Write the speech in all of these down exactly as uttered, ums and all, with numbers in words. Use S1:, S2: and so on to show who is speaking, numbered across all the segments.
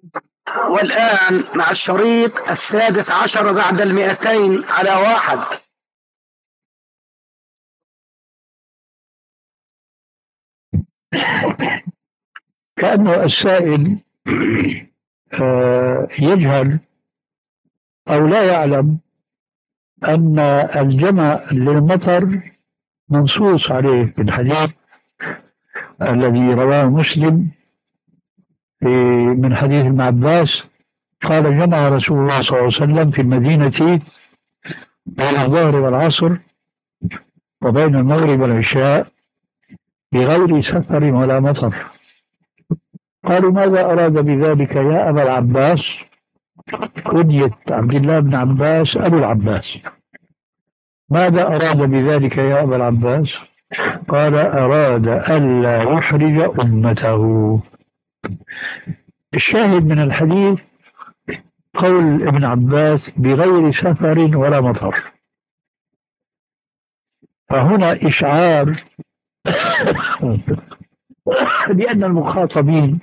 S1: والآن مع الشريط السادس عشر بعد المئتين على واحد.
S2: كأنه السائل يجهل أو لا يعلم أن الجمع للمطر منصوص عليه في الحديث الذي رواه مسلم من حديث ابن عباس قال: جمع رسول الله صلى الله عليه وسلم في المدينة بين الظهر والعصر وبين المغرب والعشاء بغير سفر ولا مطر. قالوا: ماذا أراد بذلك يا أبا العباس؟ كنية عبد الله بن عباس أبو العباس. ماذا أراد بذلك يا أبا العباس؟ قال: أراد ألا يحرج أمته. الشاهد من الحديث قول ابن عباس بغير سفر ولا مطر، فهنا إشعار بأن المخاطبين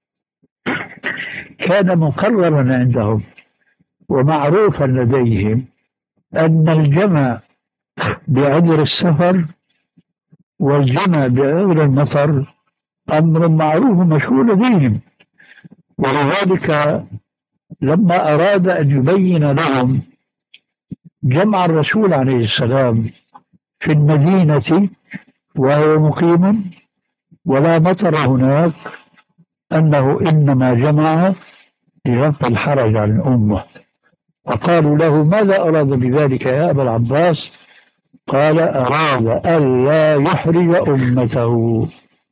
S2: كان مقررا عندهم ومعروفا لديهم أن الجمع بعذر السفر والجمع بعذر المطر أمر معروف مشهور لديهم، ولذلك لما أراد أن يبين لهم جمع الرسول عليه السلام في المدينة وهو مقيم ولا مطر هناك أنه إنما جمع لرفع الحرج عن الأمة. فقالوا له: ماذا أراد بذلك يا أبا العباس؟ قال: أراد ألا يحرج أمته.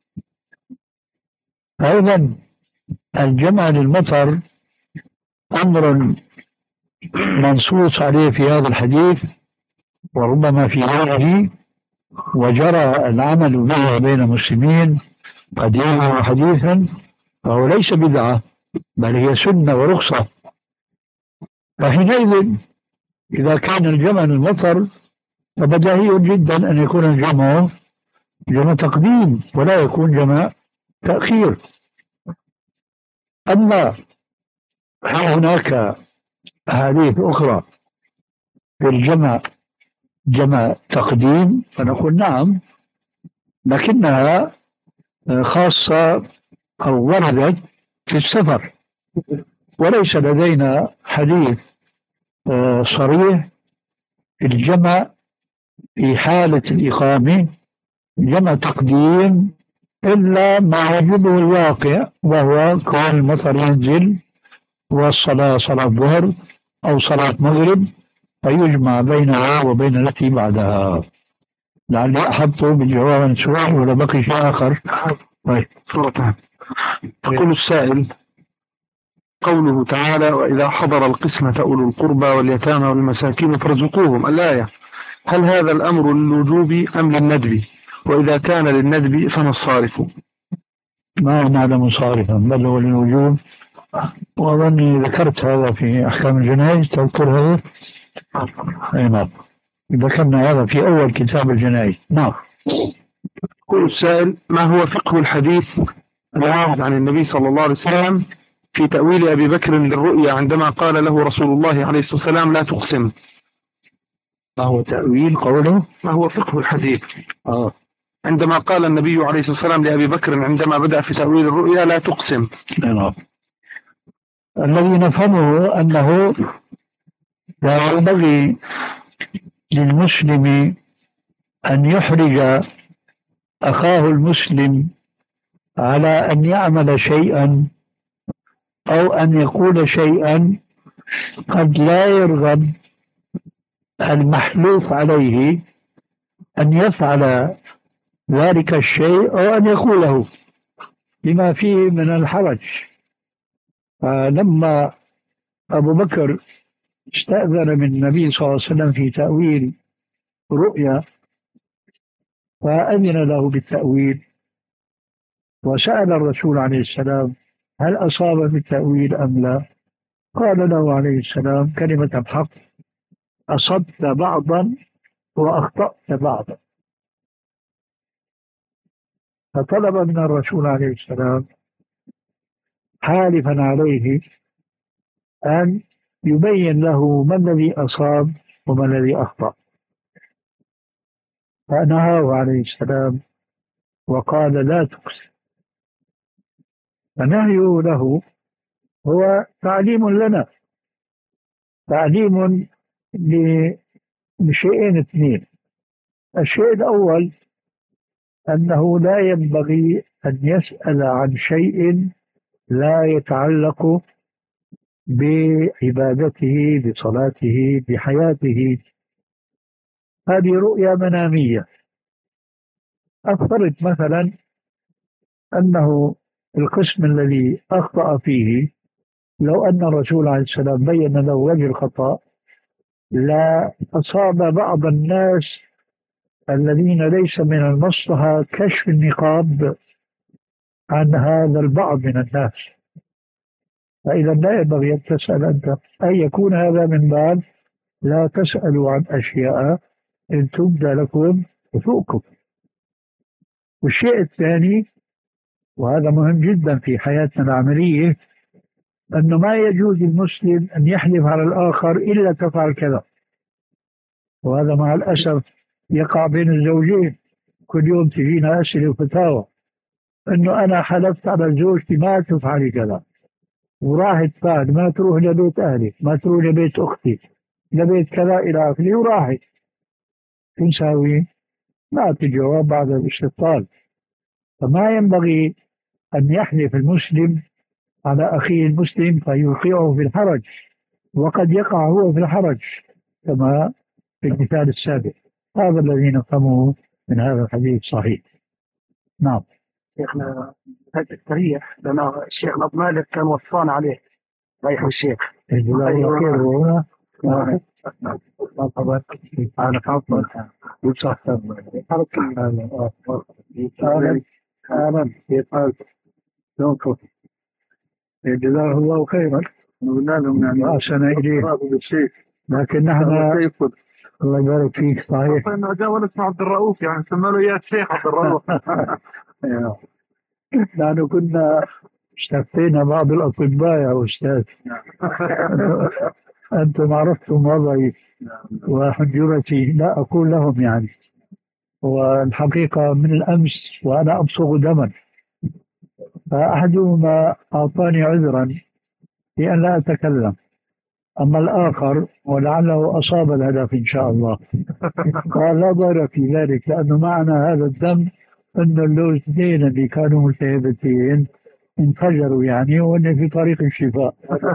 S2: أيضا الجمع للمطر أمر منصوص عليه في هذا الحديث وربما في غيره، وجرى العمل به بين المسلمين قديما وحديثا، فهو ليس بدعة بل هي سنة ورخصة. فحينئذ إذا كان الجمع للمطر فبديهي جدا أن يكون الجمع جمع تقديم ولا يكون جمع تأخير. أما هناك أحاديث أخرى في الجمع جمع تقديم فنقول نعم، لكنها خاصة أو وردت في السفر، وليس لدينا حديث صريح في الجمع في حالة الإقامة جمع تقديم إلا ما يجبه الواقع، وهو كون المطر ينزل والصلاة صلاة ظهر أو صلاة مغرب فيجمع بينها وبين التي بعدها. لعلي أحطه بالجواب عن السؤال ولا بقي شيء آخر؟ طيب
S3: صورتها. يقول السائل: قوله تعالى: وإذا حضر القسمة أولو القربى واليتامى والمساكين فارزقوهم، الآية، هل هذا الأمر للوجوب أم للندب؟ وإذا كان للندب فما الصارف؟
S2: ما نعلم صارفا بل هو للوجوب، وأظني ذكرت هذا في أحكام الجنائز. تذكر هذا؟ أي نعم، ذكرنا هذا في أول كتاب الجنائز. نعم.
S3: يقول السائل: ما هو فقه الحديث الوارد عن النبي صلى الله عليه وسلم في تأويل أبي بكر للرؤيا عندما قال له رسول الله عليه الصلاة والسلام: لا تقسم؟
S2: ما هو تأويل قوله؟
S3: ما هو فقه الحديث
S2: آه.
S3: عندما قال النبي عليه الصلاة والسلام لأبي بكر عندما بدأ في تأويل الرؤيا: لا تقسم؟
S2: نعم. الذي نفهمه أنه لا ينبغي للمسلم أن يحرج أخاه المسلم على أن يعمل شيئا أو أن يقول شيئا قد لا يرغب المحلوف عليه أن يفعل ذلك الشيء أو أن يقوله لما فيه من الحرج. فلما أبو بكر استأذن من النبي صلى الله عليه وسلم في تأويل رؤيا فأذن له بالتأويل، وسأل الرسول عليه السلام: هل أصاب بالتأويل أم لا؟ قال له عليه السلام كلمة الحق: أصبت بعضا وأخطأت بعضا. فطلب من الرسول عليه السلام حالفا عليه أن يبين له ما الذي أصاب وما الذي أخطأ، فنهاه عليه السلام وقال لا تقسم. فنهيه له هو تعليم لنا، تعليم لشيئين اثنين. الشيء الأول أنه لا ينبغي أن يسأل عن شيء لا يتعلق بعبادته بصلاته بحياته. هذه رؤية منامية. أفترض مثلا أنه القسم الذي أخطأ فيه لو أن الرسول عليه السلام بين له وجه الخطأ لا أصاب بعض الناس الذين ليس من المصلحة كشف النقاب عن هذا البعض من الناس. فإذا لا ينبغي أن تسأل أنت، أن يكون هذا من باب لا تسألوا عن أشياء إن تبدى لكم تسؤكم. والشيء الثاني وهذا مهم جدا في حياتنا العملية، أنه ما يجوز المسلم أن يحلف على الآخر إلا تفعل كذا. وهذا مع الأسف يقع بين الزوجين. كل يوم تجينا أسئلة وفتاوى أنه أنا حلفت على زوجتي ما تفعلي كذا، وراحت بعد ما تروح لبيت أهلي، ما تروح لبيت أختي، لبيت كذا إلى آخره، وراحت. شو نساوي؟ ما تجاوب بعد الاستبطال. فما ينبغي أن يحلف المسلم على أخيه المسلم فيوقعه في الحرج، وقد يقع هو في الحرج كما في المثال السابق. هذا الذي نفهمه من هذا الحديث صحيح. نعم.
S1: شيخنا هذا التاريخ لنا الشيخ أبو مالك كان وصانا عليه رايح الشيخ.
S2: جزاه الله خير. وهنا أنا حافظ وصح أهلا أهلا كيف حالك؟ شلونكم؟ جزاه الله خيرا. قلنا لهم يعني أحسن إليه، لكن نحن الله يبارك فيك. صحيح
S3: انه جاء اسمه عبد الرؤوف، يعني سمى له يا شيخ عبد الرؤوف.
S2: نحن كنا اشتفينا بعض الأطباء يا أستاذ. أنتم عرفتم وضعي وحجرتي، لا أقول لهم يعني. والحقيقة من الأمس وأنا أبصغ دما، فأحدهما أعطاني عذرا لأن لا أتكلم، أما الآخر ولعله أصاب الهدف إن شاء الله قال لا ضير في ذلك، لأنه معنى هذا الدم أن اللوزتين اللي كانوا ملتهبتين انفجروا يعني، وأن في طريق الشفاء.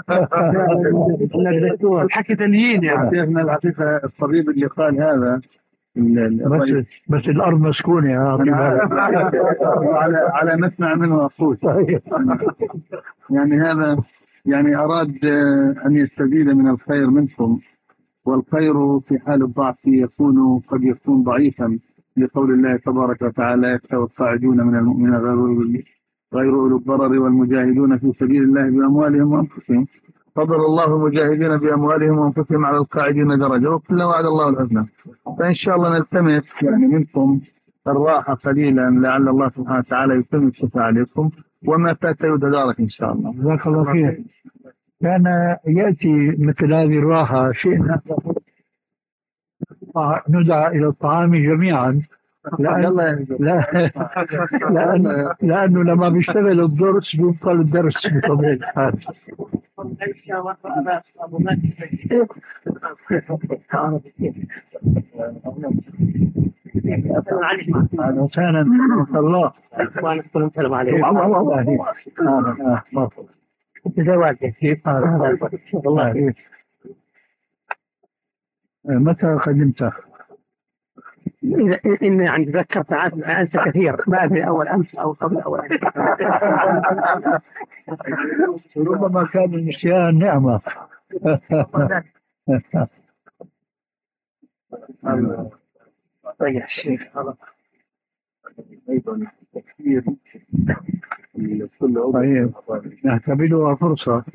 S3: الحكي تليين يعني. شيخنا الحقيقة الطبيب اللي قال هذا
S2: بس, بس الأرض مسكونة يا
S3: على على مسمع منه أقول يعني هذا يعني أراد أن يستزيد من الخير منكم، والخير في حال الضعف يكون قد يكون ضعيفا، لقول الله تبارك وتعالى يستوي القاعدون من المؤمنين غير أولي الضرر والمجاهدون في سبيل الله بأموالهم وأنفسهم، فضل الله المجاهدين بأموالهم وأنفسهم على القاعدين درجة، وكلا وعد الله الحسنى. فإن شاء الله نلتمس يعني منكم الراحة قليلا، لعل الله سبحانه وتعالى يتم الشفاء عليكم، وما فات يتدارك إن شاء الله.
S2: جزاك الله خير. كان يأتي مثل هذه الراحة شئنا ندعى إلى الطعام جميعا، لأن لا لأن لأنه لما بيشتغل الدرس بيبطل الدرس بطبيعة الحال. أهلا وسهلا ورحمة الله.
S1: السلام عليكم.
S2: والله متى قدمت؟
S1: إني يعني تذكرت أنت كثير، ما أدري أول أمس أو قبل أول أمس.
S2: ربما كان النسيان نعمة.
S1: طيب الشيخ
S3: أيضا تكثير
S2: طيب نعتبرها فرصة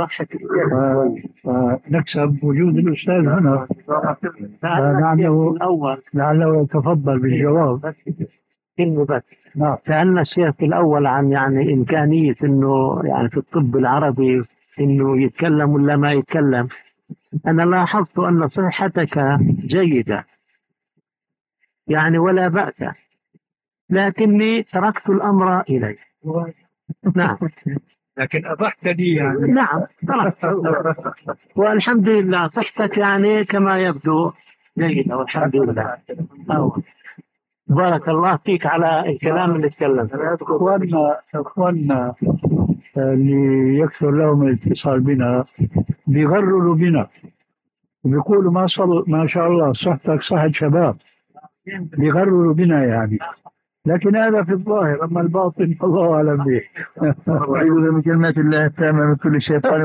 S2: فنكسب وجود الأستاذ هنا، لعله لعله يتفضل بالجواب.
S1: كلمة بس.
S2: نعم.
S1: سألنا الشيخ الأول عن يعني إمكانية إنه يعني في الطب العربي إنه يتكلم ولا ما يتكلم. أنا لاحظت أن صحتك جيدة يعني ولا بأس، لكني تركت الأمر إليك. نعم.
S2: لكن أبحت لي يعني.
S1: نعم تركت. والحمد لله صحتك يعني كما يبدو جيدة والحمد لله. أوه. بارك الله فيك على الكلام اللي تكلم.
S2: إخواننا إخواننا اللي يكثر لهم الاتصال بنا بيغرروا بنا، بيقولوا ما صل ما شاء الله صحتك صحة شباب، بيغرروا بنا يعني. لكن هذا في الظاهر، أما الباطن الله أعلم به.
S3: أعوذ بكلمات الله التامة من كل شيطان.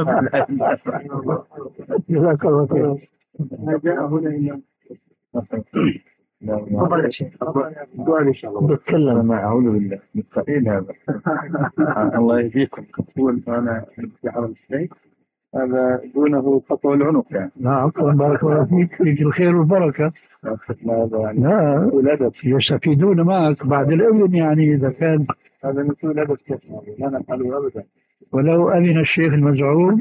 S2: جزاك الله خير.
S1: تفضل يا شيخ.
S3: سؤال إن شاء الله.
S1: بتكلم.
S3: ما أعوذ بالله مستحيل هذا. الله يهديكم. أقول أنا في عرض الشيء هذا دونه قطع العنق يعني.
S2: نعم بارك الله فيك، فيك الخير والبركة. لا
S3: ولادة
S2: يستفيدون معك بعد الإذن يعني، إذا كان
S3: هذا مثل ولادة كثير لا نفعله أبدا
S2: ولو أذن الشيخ المزعوم.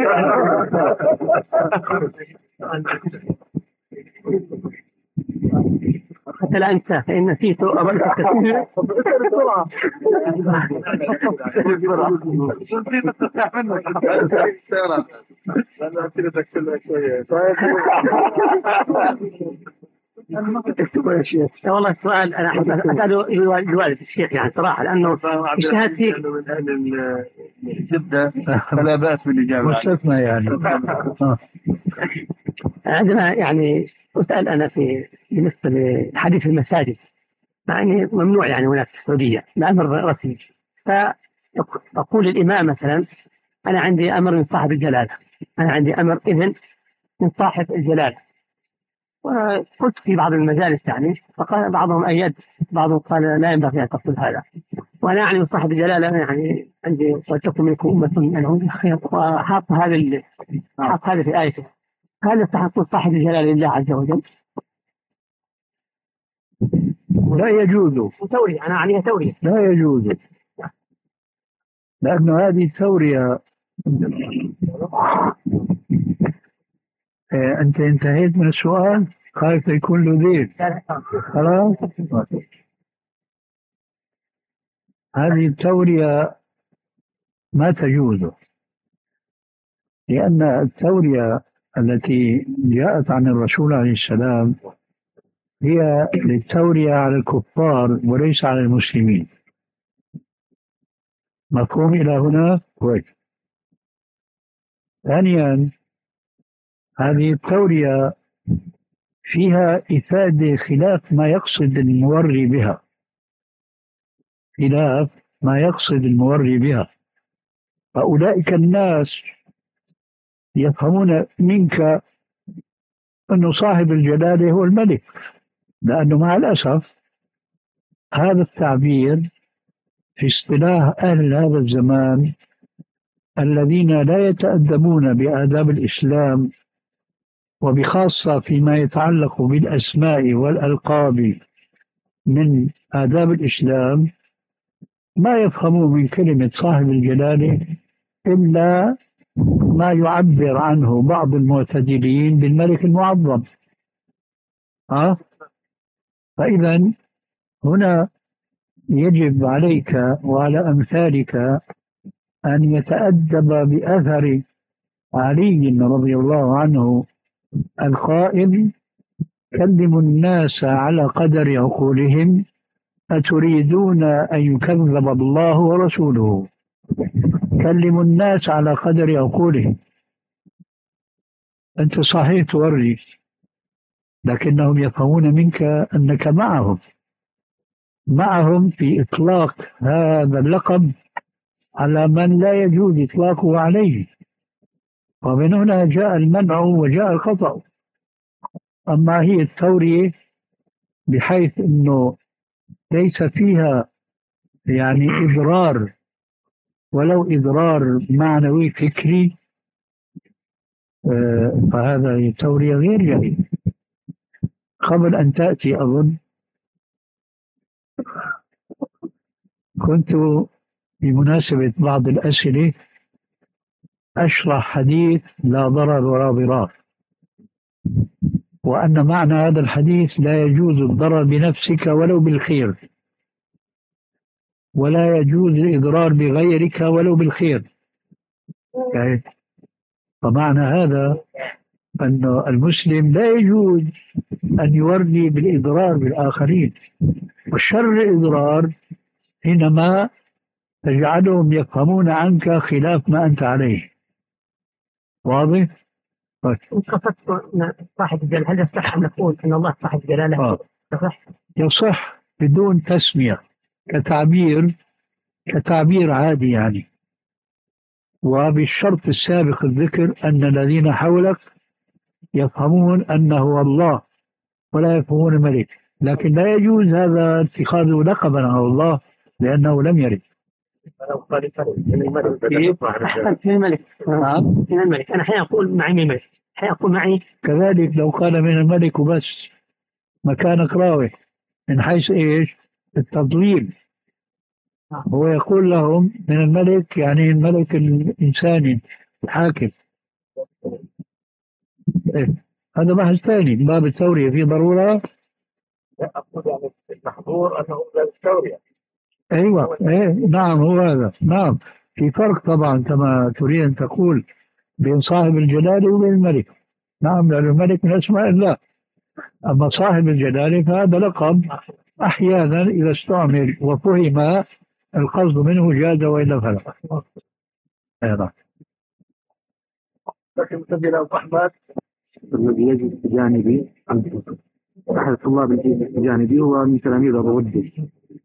S1: حتى لا أنسى فإن نسيت أردت كثير. والله السؤال أنا أحب أسأله لوالد الشيخ يعني صراحة، لأنه اجتهاد فيك
S3: جدا فلا بأس بالإجابة.
S2: مستثنى يعني.
S1: عندنا يعني أسأل أنا في بالنسبة لحديث المساجد، مع أنه ممنوع يعني هناك في السعودية بأمر رسمي، فأقول الإمام مثلا أنا عندي أمر من صاحب الجلالة، أنا عندي أمر إذن من صاحب الجلالة. وقلت في بعض المجالس يعني فقال بعضهم أيد، بعضهم قال لا ينبغي أن تقول هذا، وأنا يعني من صاحب الجلالة يعني عندي وتكون منكم أمة من خير، وحاط هذا حاط هذا في آيته. هل يستحق صاحب الجلالة لله عز وجل؟
S2: لا يجوز.
S1: تورية، أنا أعنيها تورية.
S2: لا يجوز، لأنه هذه التورية. إيه أنت انتهيت من السؤال؟ خايف يكون له ذيل. خلاص. هذه التورية ما تجوز، لأن التورية التي جاءت عن الرسول عليه السلام هي للتورية على الكفار وليس على المسلمين. مفهوم إلى هنا؟ كويس. ثانيا، هذه التورية فيها إفادة خلاف ما يقصد الموري بها، خلاف ما يقصد الموري بها. فأولئك الناس يفهمون منك أنه صاحب الجلالة هو الملك، لأنه مع الأسف هذا التعبير في اصطلاح أهل هذا الزمان الذين لا يتأدبون بآداب الإسلام، وبخاصة فيما يتعلق بالأسماء والألقاب من آداب الإسلام، ما يفهمون من كلمة صاحب الجلالة إلا ما يعبر عنه بعض المعتدلين بالملك المعظم. أه؟ فإذا هنا يجب عليك وعلى أمثالك أن يتأدب بأثر علي رضي الله عنه القائل: كلموا الناس على قدر عقولهم، أتريدون أن يكذب الله ورسوله. كلموا الناس على قدر عقولهم. أنت صحيح توري، لكنهم يفهمون منك أنك معهم معهم في إطلاق هذا اللقب على من لا يجوز إطلاقه عليه، ومن هنا جاء المنع وجاء الخطأ. أما هي التورية بحيث أنه ليس فيها يعني إضرار ولو إضرار معنوي فكري، آه فهذا تورية غير جيد. قبل أن تأتي أظن كنت بمناسبة بعض الأسئلة أشرح حديث لا ضرر ولا ضرار، وأن معنى هذا الحديث لا يجوز الضرر بنفسك ولو بالخير، ولا يجوز الإضرار بغيرك ولو بالخير. يعني فمعنى هذا أن المسلم لا يجوز أن يوري بالإضرار بالآخرين، والشر الإضرار حينما تجعلهم يفهمون عنك خلاف ما أنت عليه. واضح؟
S1: قصدت أن صاحب الجلال، هل يصح أن نقول أن الله صاحب جلاله؟
S2: آه.
S1: يصح؟
S2: يصح بدون تسمية، كتعبير كتعبير عادي يعني، وبالشرط السابق الذكر أن الذين حولك يفهمون أنه الله ولا يفهمون الملك، لكن لا يجوز هذا اتخاذه لقبا على الله لأنه لم يرد.
S1: من الملك. نعم من الملك. أنا حين أقول معي من الملك، حين أقول معي
S2: كذلك لو قال من الملك وبس مكانك راوي، من حيث إيش؟ التضليل. هو يقول لهم من الملك يعني الملك الإنساني الحاكم. إيه؟ هذا بحث ثاني باب التورية في ضرورة.
S4: لا أقول يعني المحظور أنه باب التورية.
S2: أيوة إيه نعم هو هذا. نعم في فرق طبعا كما تريد أن تقول بين صاحب الجلالة وبين الملك. نعم لأن الملك من أسماء الله، أما صاحب الجلالة فهذا لقب أحيانا إذا استعمل وفهم القصد منه جاز وإلا فلا. أيضا
S4: لكن سبيل أبو أحمد
S3: الذي يجلس بجانبي أحد الطلاب الذي يجلس بجانبي هو من تلاميذ أبو ودي،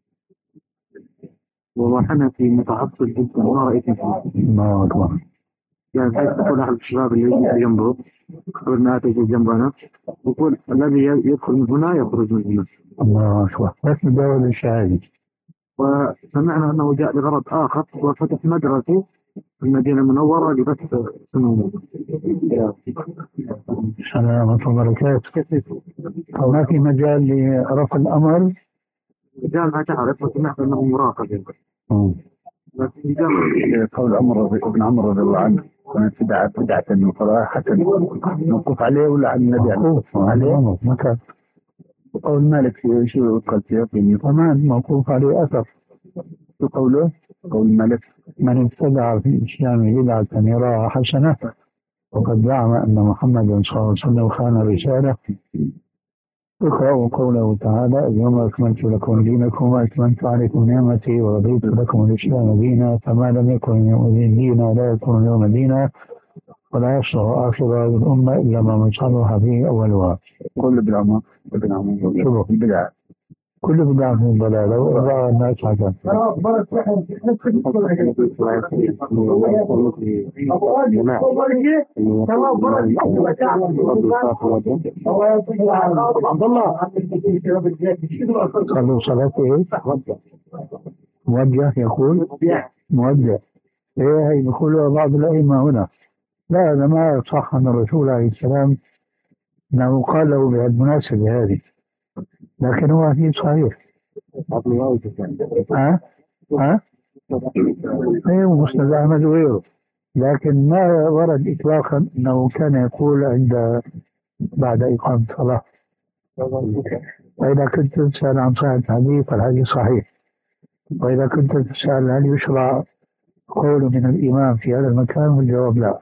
S3: وهو حنفي متعصب جدا وما رأيت فيه.
S2: الله أكبر.
S3: يعني حيث تقول أحد الشباب اللي يجلس جنبه قبل ما تجلس جنبنا يقول الذي يدخل من هنا يخرج من هنا.
S2: الله أكبر. بس مجاوب الشهادة.
S3: وسمعنا أنه جاء لغرض آخر وفتح مدرسة في المدينة المنورة لبث سنوه.
S2: السلام ورحمة الله وبركاته. ما في مجال لرفع الأمر؟
S3: رجال ما تعرف وسمعت أنه مراقب. لكن
S2: قول عمر ابن عمر رضي الله عنه كانت بدعة بدعة أنه صراحة نوقف عليه ولا عن النبي موقوف عليه مكان. وقول مالك في شو قال فيه كمان موقوف عليه أثر. شو قوله؟ قول مالك من ابتدع في الإسلام بدعة يراها حسنة وقد زعم أن محمدا صلى الله عليه وسلم خان رسالة. اقرأوا قوله تعالى اليوم أكملت لكم دينكم وأتممت عليكم نعمتي ورضيت لكم الإسلام دينا فما لم يكن يومئذ دينا لا يكون يوم دينا ولا يصلح آخر هذه الأمة إلا ما من صلح فيه أولها. كل بدعة بدعة بدعة كل بدعة من ضلالة وإضاعة الناس حسن. صلوا صلاته موجه يقول موجه ايه هي بيقولوا بعض الأئمة هنا. لا هذا ما صح عن الرسول عليه السلام انه قال له بهالمناسبة هذه، لكن هو أكيد صحيح. ها ها ايوه مسند احمد وغيره، لكن ما ورد اطلاقا انه كان يقول عند بعد اقامة الصلاة. واذا كنت تسأل عن صحة الحديث فالحديث صحيح، واذا كنت تسأل هل يشرع قول من الامام في هذا المكان والجواب لا.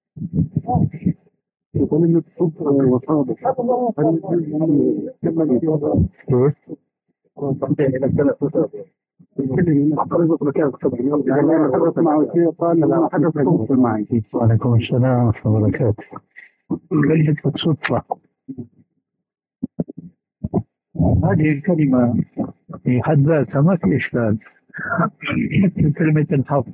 S3: يقول إنه الصدق وصادق.
S2: كيف؟ وعليكم السلام ورحمة الله وبركاته. كلمة الصدفة هذه الكلمة في حد ذاتها ما في إشكال، مثل كلمة الحظ.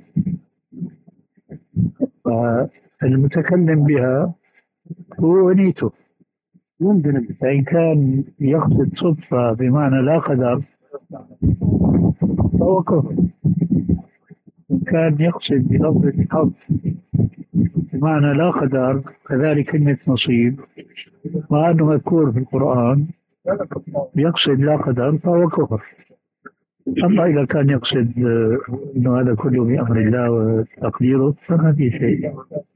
S2: فالمتكلم بها هو نيته، فإن كان يقصد صدفة بمعنى لا قدر فهو كفر، إن كان يقصد بلفظ الحظ بمعنى لا قدر كذلك كلمة نصيب مع أنه مذكور في القرآن يقصد لا قدر فهو كفر. أما إذا كان يقصد آه، أنه هذا كله بأمر الله وتقديره فما في شيء.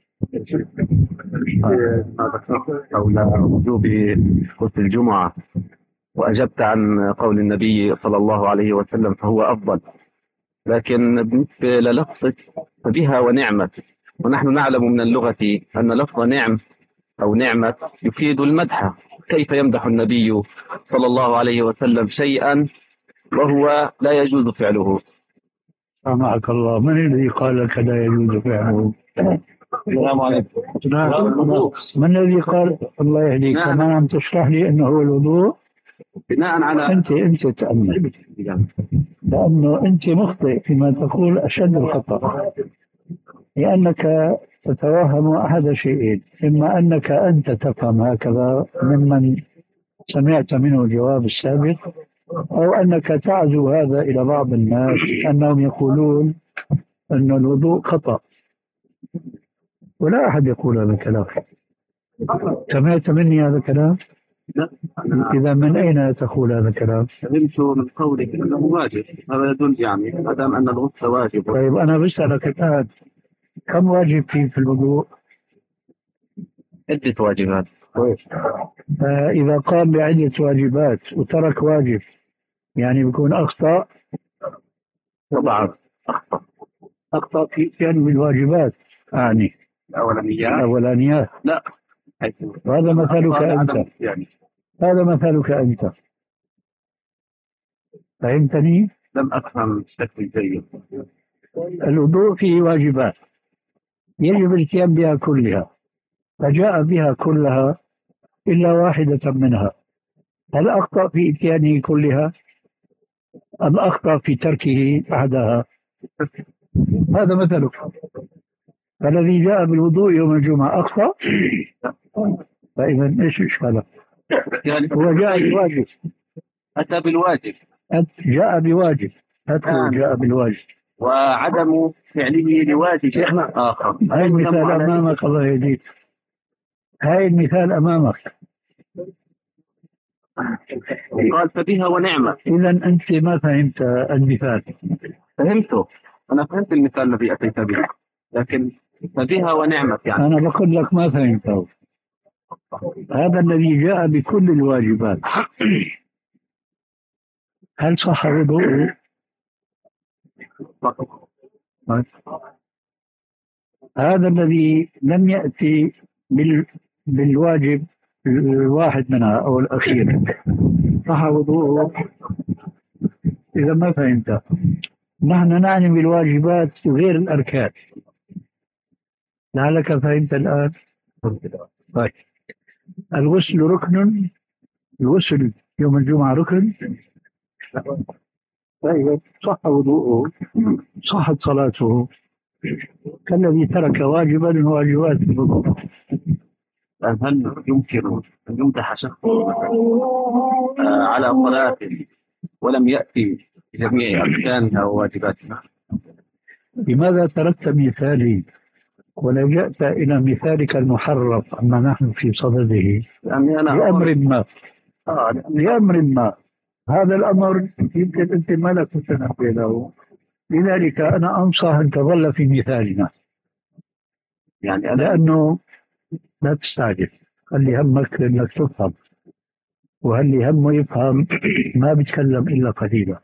S5: حول وجوب غسل الجمعة وأجبت عن قول النبي صلى الله عليه وسلم فهو أفضل، لكن بالنسبة للفظة فبها ونعمة، ونحن نعلم من اللغة أن لفظ نعم أو نعمة يفيد المدح. كيف يمدح النبي صلى الله عليه وسلم شيئا وهو لا يجوز فعله؟
S2: سامحك الله، من الذي قال لك لا يجوز فعله؟
S5: السلام عليكم.
S2: من الذي قال؟ الله يهديك،
S5: نعم.
S2: كمان عم تشرح لي أنه هو الوضوء.
S5: بناء على
S2: أنت أنت تأمل، لأنه أنت مخطئ فيما تقول أشد الخطأ، لأنك تتوهم أحد شيئين: إما أنك أنت تفهم هكذا ممن سمعت منه الجواب السابق، أو أنك تعزو هذا إلى بعض الناس أنهم يقولون أن الوضوء خطأ، ولا أحد يقول هذا الكلام. سمعت مني هذا الكلام؟
S5: لا.
S2: إذا من أين تقول هذا الكلام؟
S5: فهمت من قولك أنه واجب، هذا يدل يعني ما دام أن الغسل واجب.
S2: طيب أنا بسألك الآن، كم واجب فيه في الوضوء؟
S5: عدة واجبات.
S2: آه إذا قام بعدة واجبات وترك واجب يعني بيكون أخطأ؟
S5: طبعا
S2: أخطأ أخطأ في يعني بالواجبات يعني
S5: الأولانيات.
S2: الأولانيات.
S5: لا،
S2: هذا مثلك أنت،
S5: يعني
S2: هذا مثلك أنت، فهمتني؟
S5: لم أفهم بشكل جيد.
S2: الوضوء فيه واجبات يجب الاتيان بها كلها، فجاء بها كلها إلا واحدة منها. هل أخطأ في إتيانه كلها أم أخطأ في تركه أحدها؟ هذا مثلك. فالذي جاء بالوضوء يوم الجمعة أخطأ، فإذا إيش إشكاله؟
S5: يعني
S2: هو جاء بواجب،
S5: أتى بالواجب،
S2: جاء بواجب، أدخل جاء بالواجب،
S5: وعدم فعله لواجب آخر.
S2: هاي المثال أمامك، الله يهديك، هاي المثال أمامك.
S5: قال فبها ونعمة.
S2: إذا أنت ما فهمت المثال.
S5: فهمته، أنا فهمت المثال الذي أتيت به، لكن فبها ونعمة يعني
S2: أنا بقول لك ما فهمته. هذا الذي جاء بكل الواجبات هل صح وضوءه؟ هذا الذي لم يأتي بال... بالواجب الواحد منها أو الأخير صح وضوءه؟ إذا ما فهمت، نحن نعني بالواجبات غير الأركان. لعلك فهمت الآن؟ طيب، الغسل ركن، الغسل يوم الجمعة ركن. طيب، صح وضوءه، صحت صلاته كالذي ترك واجبا من واجبات الوضوء.
S5: هل يمكن أن يمدح شخص على صلاة ولم يأتي بجميع أركانها وواجباتها؟
S2: لماذا تركت مثالي ولجأت إلى مثالك المحرف عما نحن في صدده؟ لأمر ما
S5: آه
S2: لأمر ما هذا الأمر يمكن أنت ما لك تنبه له، لذلك أنا أنصح أن تظل في مثالنا،
S5: يعني أنا
S2: لأنه لا تستعجل، خلي همك لأنك تفهم، وهل همه يفهم ما بيتكلم إلا قليلا.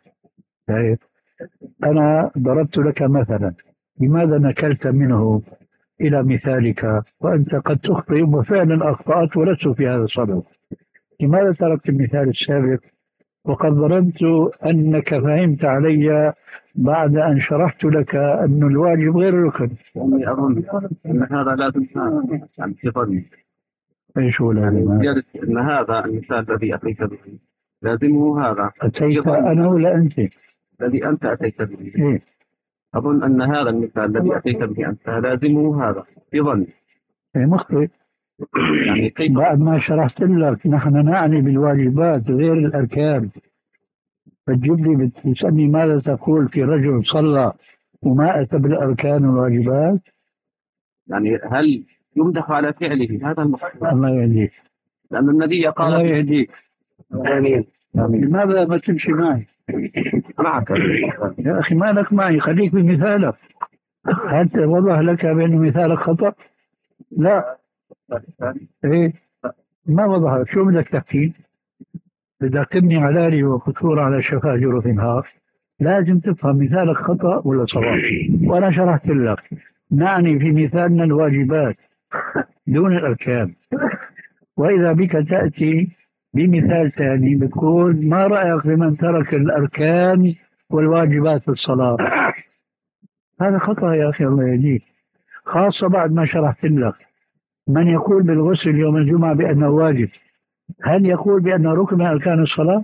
S2: أنا ضربت لك مثلا، لماذا نكلت منه إلى مثالك وأنت قد تخطئ وفعلا أخطأت ولست في هذا الصدد؟ لماذا تركت المثال السابق وقد ظننت أنك فهمت علي بعد أن شرحت لك أن الواجب غير ركن؟
S5: يعني أظن أن هذا لازم يعني تفضل
S2: ايش هو لازم؟
S5: يعني أن هذا المثال الذي أتيت به لازمه هذا.
S2: أتيت أنا ولا أنت؟
S5: الذي أنت أتيت به.
S2: إيه؟
S5: أظن أن هذا المثال الذي أتيت به أنت لازمه هذا في ظني.
S2: إيه مخطئ.
S5: يعني كيف
S2: بعد ما شرحت لك نحن نعني بالواجبات غير الأركان، فتجيب لي بتسألني ماذا تقول في رجل صلى وما أتى بالأركان والواجبات؟
S5: يعني هل يمدح على فعله؟ هذا المقصود.
S2: الله يهديك،
S5: لأن النبي قال
S2: الله يهديك.
S5: آمين.
S2: لماذا ما تمشي معي؟
S5: معك.
S2: يا أخي ما لك معي، خليك بمثالك. هل وضح لك بأن مثالك خطأ؟ لا. إيه ما وضح لك، شو بدك تحكي؟ بدك تبني علالي وقصور على شفا جرف نهار، لازم تفهم مثالك خطأ ولا صواب. وأنا شرحت لك نعني في مثالنا الواجبات دون الأركان، وإذا بك تأتي بمثال ثاني بتقول ما رأيك بمن ترك الأركان والواجبات في الصلاة؟ هذا خطأ يا أخي الله يهديك، خاصة بعد ما شرحت لك من يقول بالغسل يوم الجمعة بأنه واجب، هل يقول بأنه ركن من أركان الصلاة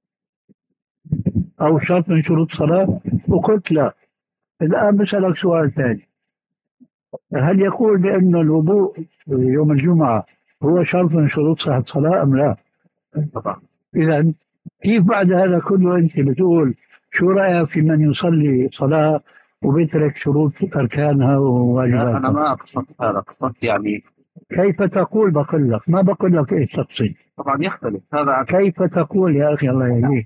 S2: أو شرط من شروط الصلاة؟ وقلت لا. الآن بسألك سؤال ثاني، هل يقول بأن الوضوء يوم الجمعة هو شرط من شروط صحة الصلاة أم لا؟ إذا كيف بعد هذا كله أنت بتقول شو رأيك في من يصلي صلاة وبيترك شروط أركانها وواجباتها؟
S5: أنا ما أقصد هذا، قصدت يعني
S2: كيف تقول؟ بقول لك ما بقول لك إيش تقصد.
S5: طبعا يختلف هذا.
S2: كيف تقول يا أخي الله يهديك؟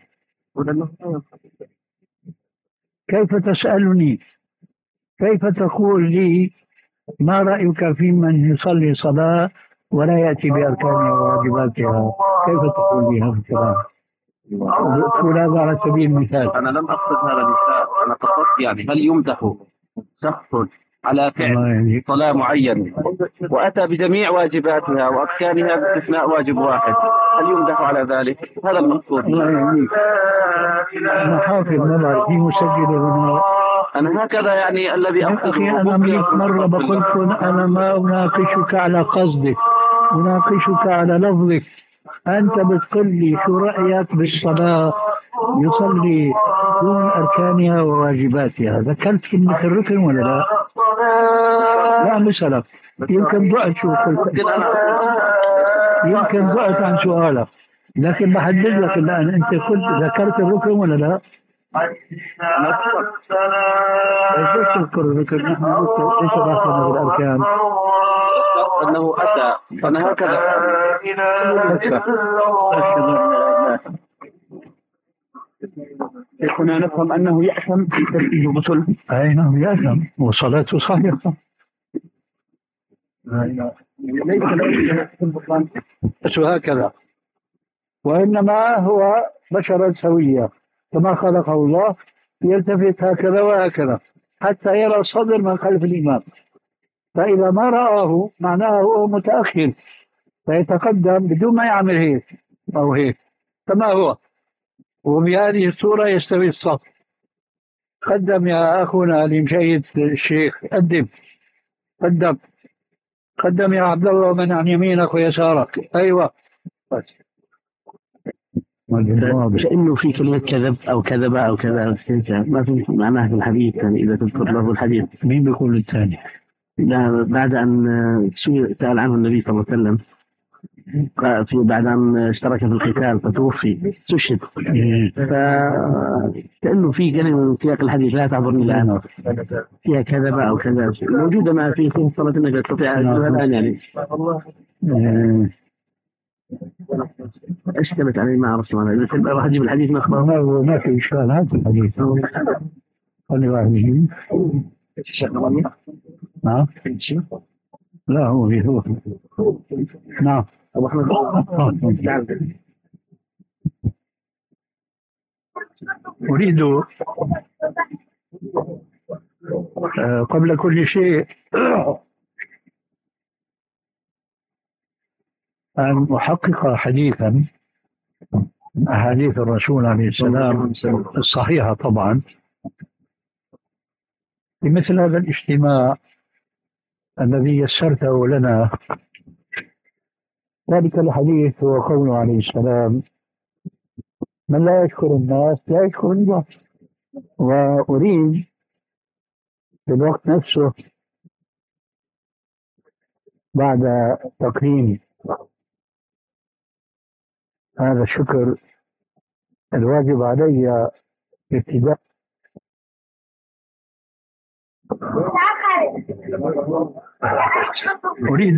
S2: كيف تسألني؟ كيف تقول لي ما رأيك في من يصلي صلاة ولا يأتي بأركانها وواجباتها؟ كيف تقول لي هذا الكلام؟ تقول هذا على سبيل المثال.
S5: أنا لم أقصد هذا المثال، أنا قصدت يعني هل يمدح شخص على فعل صلاة معينة وأتى بجميع واجباتها وأركانها باستثناء واجب واحد، هل يمدح على ذلك؟ هذا المقصود.
S2: الله يهديك. أنا حافظ نظر في مسجل هنا.
S5: أنا هكذا يعني الذي أقصد.
S2: أخي أنا مئة مرة بقولك أنا ما أناقشك على قصدك، أناقشك على لفظك. أنت بتقول لي شو رأيك بالصلاة يصلي دون أركانها وواجباتها، ذكرت كلمة الركن ولا لا؟ لا مثلا يمكن ضعت شو قلت، يمكن ضعت عن سؤالك، لكن بحدد لك الآن أنت كنت ذكرت الركن ولا لا؟ ليش تذكر الركن؟ نحن ليس داخلنا بالأركان.
S5: أنه أتى، فأنا هكذا كنا نفهم أنه يأثم في تركه بطل.
S2: أي نعم يأثم وصلاته صحيحة. ليس هكذا، وإنما هو بشرا سويا كما خلقه الله، يلتفت هكذا وهكذا حتى يرى الصدر من خلف الإمام، فإذا ما رآه معناه هو متأخر فيتقدم بدون ما يعمل هيك أو هيك كما هو، وبهذه الصورة يستوي الصف. قدم يا أخونا لمشيد الشيخ، قدم قدم قدم يا عبد الله من عن يمينك ويسارك. أيوة بس.
S1: فإنه في كلمة كذب أو كذب أو كذا ما في معناها في الحديث، يعني إذا تذكر له الحديث.
S2: مين بيقول الثاني؟
S1: بعد أن سأل عنه النبي صلى الله عليه وسلم في بعد أن اشترك في القتال فتوفي استشهد، فكأنه في كلمة من سياق الحديث لا تعذرني الآن فيها كذب أو كذا موجودة ما في في صلاة النبي تستطيع الآن يعني اشتبت علي ما أعرف معناه. إذا تبقى راح أجيب الحديث ما أخبره
S2: ما في إشكال هذا الحديث. خلي واحد يجيب. نعم لا هو في هو نعم. أريد قبل كل شيء أن أحقق حديثا من أحاديث الرسول عليه السلام الصحيحة طبعا بمثل هذا الاجتماع الذي يسرته لنا. ذلك الحديث هو قوله عليه السلام: من لا يشكر الناس لا يشكر الله. وأريد في الوقت نفسه بعد تقديم هذا الشكر الواجب علي ابتداء أريد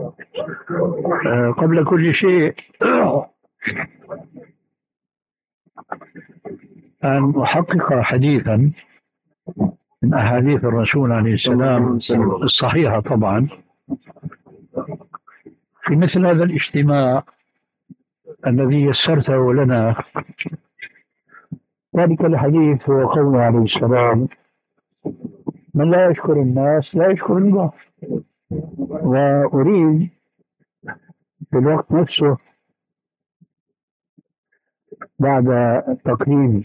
S2: قبل كل شيء أن أحقق حديثا من أحاديث الرسول عليه السلام الصحيحة طبعا في مثل هذا الاجتماع الذي يسرته لنا. ذلك الحديث هو قوله عليه السلام: من لا يشكر الناس لا يشكر الله. وأريد في الوقت نفسه بعد تقديم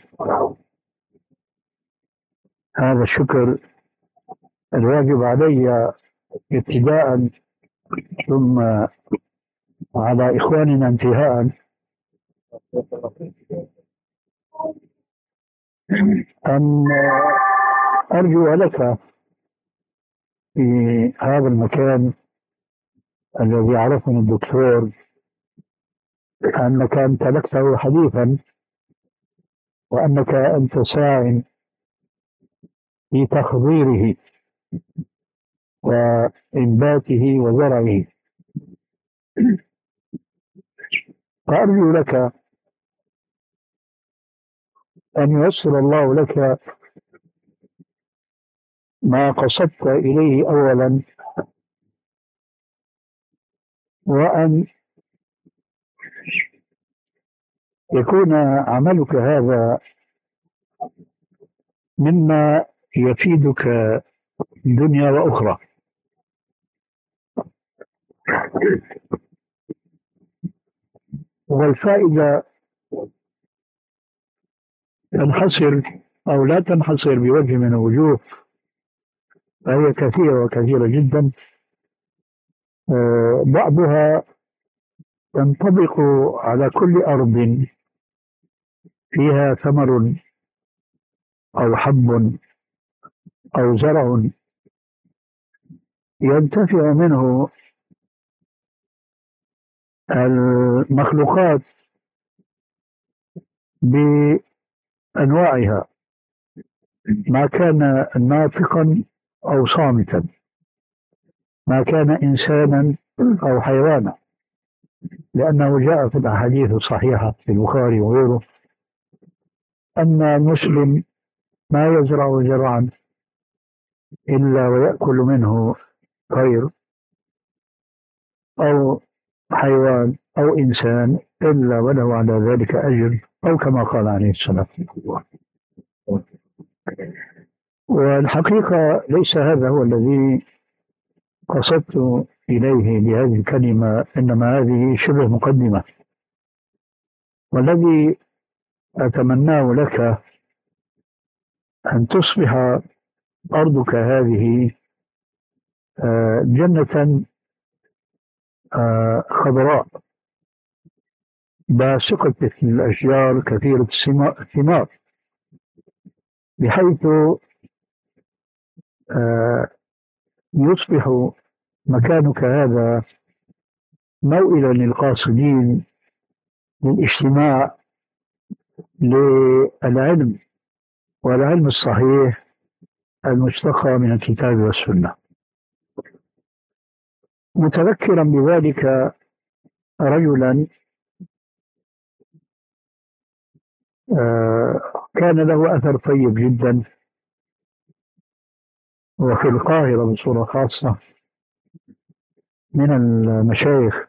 S2: هذا الشكر الواجب علي ابتداء ثم على إخواننا انتهاء أن أرجو لك في هذا المكان الذي عرفني الدكتور أنك امتلكته حديثا وأنك أنت ساع في تخضيره وإنباته وزرعه، فأرجو لك أن ييسر الله لك ما قصدت إليه أولا، وأن يكون عملك هذا مما يفيدك دنيا وأخرى. والفائدة تنحصر أو لا تنحصر بوجه من الوجوه، فهي كثيرة وكثيرة جدا. بعضها تنطبق على كل أرض فيها ثمر أو حب أو زرع ينتفع منه المخلوقات بأنواعها، ما كان ناطقا أو صامتا، ما كان إنسانا أو حيوانا، لأنه جاء في الأحاديث الصحيحة في البخاري وغيره أن المسلم ما يزرع زرعا إلا ويأكل منه طير أو حيوان أو إنسان إلا وله على ذلك أجر، أو كما قال عليه الصلاة والسلام. والحقيقة ليس هذا هو الذي قصدت إليه بهذه الكلمة، إنما هذه شبه مقدمة. والذي أتمناه لك أن تصبح أرضك هذه جنة خضراء باسقة الأشجار كثيرة الثمار، بحيث يصبح مكانك هذا موئلا للقاصدين للاجتماع للعلم والعلم الصحيح المشتقى من الكتاب والسنة. متذكرا بذلك رجلا كان له أثر طيب جدا وفي القاهرة بصورة خاصة من المشايخ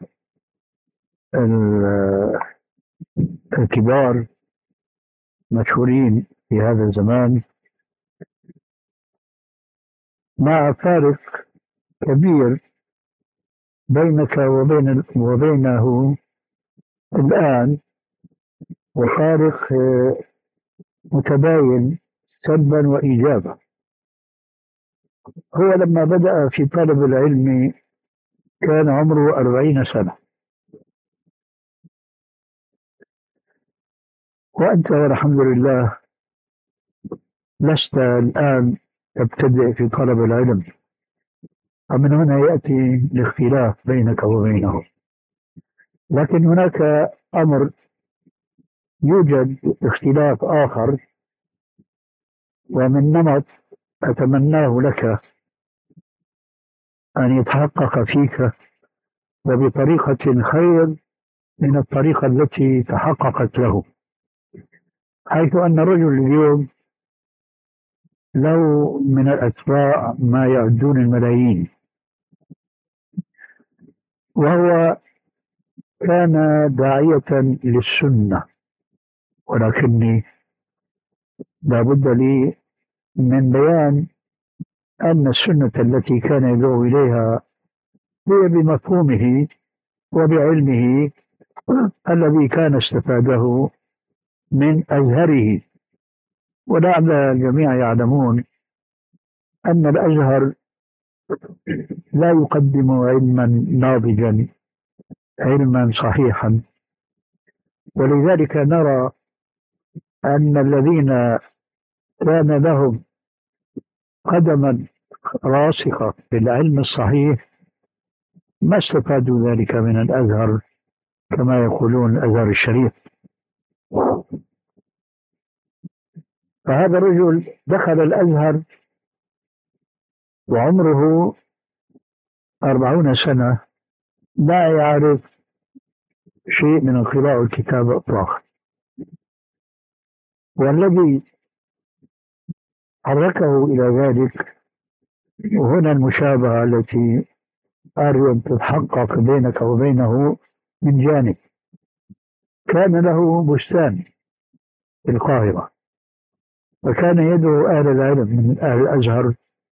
S2: الكبار مشهورين في هذا الزمان، مع فارق كبير بينك وبين وبينه الآن، وفارق متباين سلبا وإيجابا. هو لما بدأ في طلب العلم كان عمره أربعين سنة، وأنت والحمد لله لست الآن تبتدئ في طلب العلم، ومن هنا يأتي الاختلاف بينك وبينه. لكن هناك أمر يوجد اختلاف آخر، ومن نمط أتمناه لك أن يتحقق فيك وبطريقة خير من الطريقة التي تحققت له. حيث أن الرجل اليوم له من الأتباع ما يعدون الملايين، وهو كان داعية للسنة، ولكني لا بد لي من بيان أن السنة التي كان يدعو إليها هي بمفهومه وبعلمه الذي كان استفاده من أزهره. ولعل الجميع يعلمون أن الأزهر لا يقدم علما ناضجا، علما صحيحا، ولذلك نرى أن الذين كان لهم قدما راسخة في العلم الصحيح ما استفادوا ذلك من الأزهر كما يقولون الأزهر الشريف. فهذا الرجل دخل الأزهر وعمره أربعون سنة لا يعرف شيء من القراءة والكتابة إطلاقا، والذي حركه إلى ذلك، وهنا المشابهة التي أرجو أن تتحقق بينك وبينه من جانب. كان له بستان في القاهرة، وكان يدعو أهل العلم من أهل الأزهر،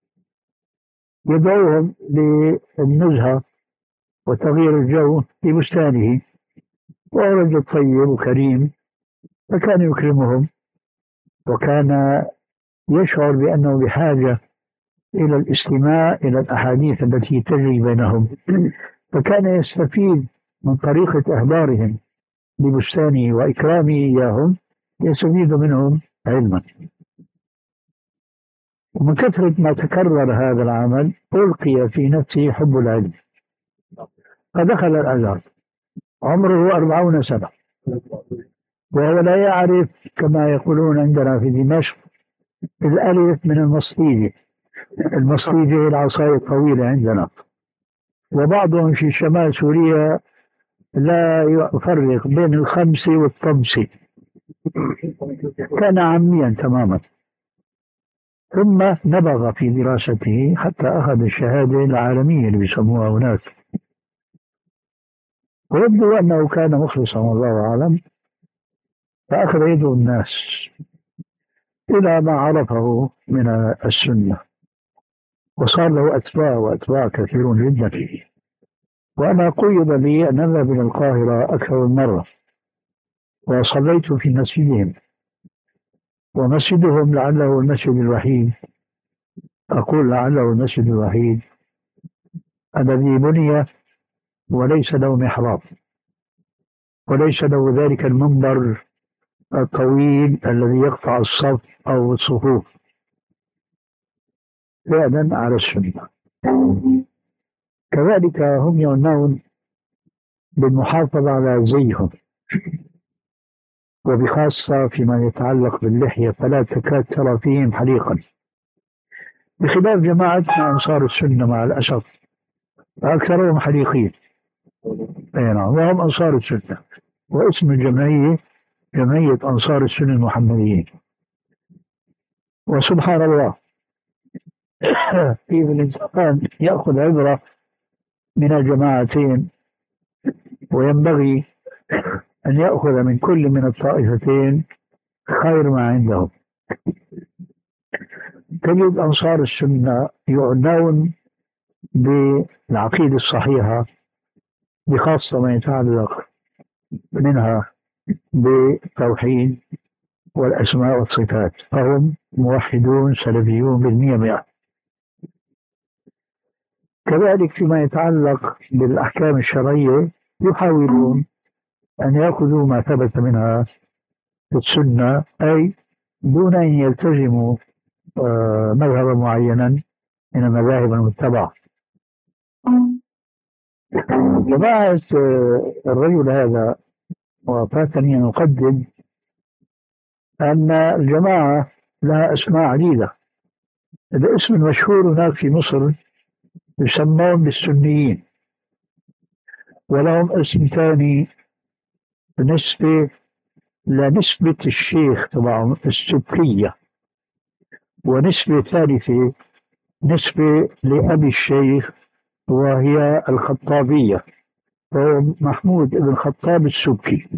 S2: يدعوهم للنزهة وتغيير الجو في بستانه، وهو رجل طيب وكريم، فكان يكرمهم، وكان يشعر بأنه بحاجة إلى الاستماع إلى الأحاديث التي تجري بينهم، فكان يستفيد من طريقة إحضارهم لبستانه وإكرامه إياهم، يستفيد منهم علما. ومن كثرة ما تكرر هذا العمل ألقي في نفسه حب العلم، فدخل الأزهر عمره أربعون سنة، وهو لا يعرف كما يقولون عندنا في دمشق الألف من المصطيجة. المصطيجة العصاية الطويلة عندنا، وبعضهم في شمال سوريا لا يفرق بين الخمسة والطمسة، كان عاميا تماما. ثم نبغ في دراسته حتى أخذ الشهادة العالمية اللي بيسموها هناك، ويبدو أنه كان مخلصا والله أعلم، فأخذ يدعو الناس إلى ما عرفه من السنة، وصار له أتباع وأتباع كثيرون جدا. وأنا قيد لي أن أذهب إلى القاهرة أكثر من مرة، وصليت في مسجدهم، ومسجدهم لعله المسجد الوحيد، أقول لعله المسجد الوحيد الذي بني وليس له محراب، وليس له ذلك المنبر الطويل الذي يقطع الصف أو الصفوف، فعلا على السنة. كذلك هم يعنون بالمحافظة على زيهم، وبخاصة فيما يتعلق باللحية فلا تكاد ترى فيهم حليقا، بخلاف جماعتنا أنصار السنة مع الأسف أكثرهم حليقين. نعم، وهم أنصار السنة، واسم الجمعية جمعية أنصار السنة المحمديين. وسبحان الله كيف الإنسان يأخذ عبرة من الجماعتين، وينبغي أن يأخذ من كل من الطائفتين خير ما عندهم. تجد أنصار السنة يعنون بالعقيدة الصحيحة، بخاصة ما يتعلق منها بالتوحيد والأسماء والصفات، فهم موحدون سلفيون بالمئة مئة. كذلك فيما يتعلق بالأحكام الشرعية يحاولون أن يأخذوا ما ثبت منها في السنة، أي دون أن يلتزموا مذهبا معينا من المذاهب المتبعة. جماعة الرجل هذا، وفاتني أن أقدم أن الجماعة لها أسماء عديدة. الاسم المشهور هناك في مصر يسمون بالسنيين، ولهم اسم ثاني بالنسبة لنسبة الشيخ تبعهم السبكية، ونسبة ثالثة نسبة لأبي الشيخ وهي الخطابية، وهو محمود بن خطاب السبكي.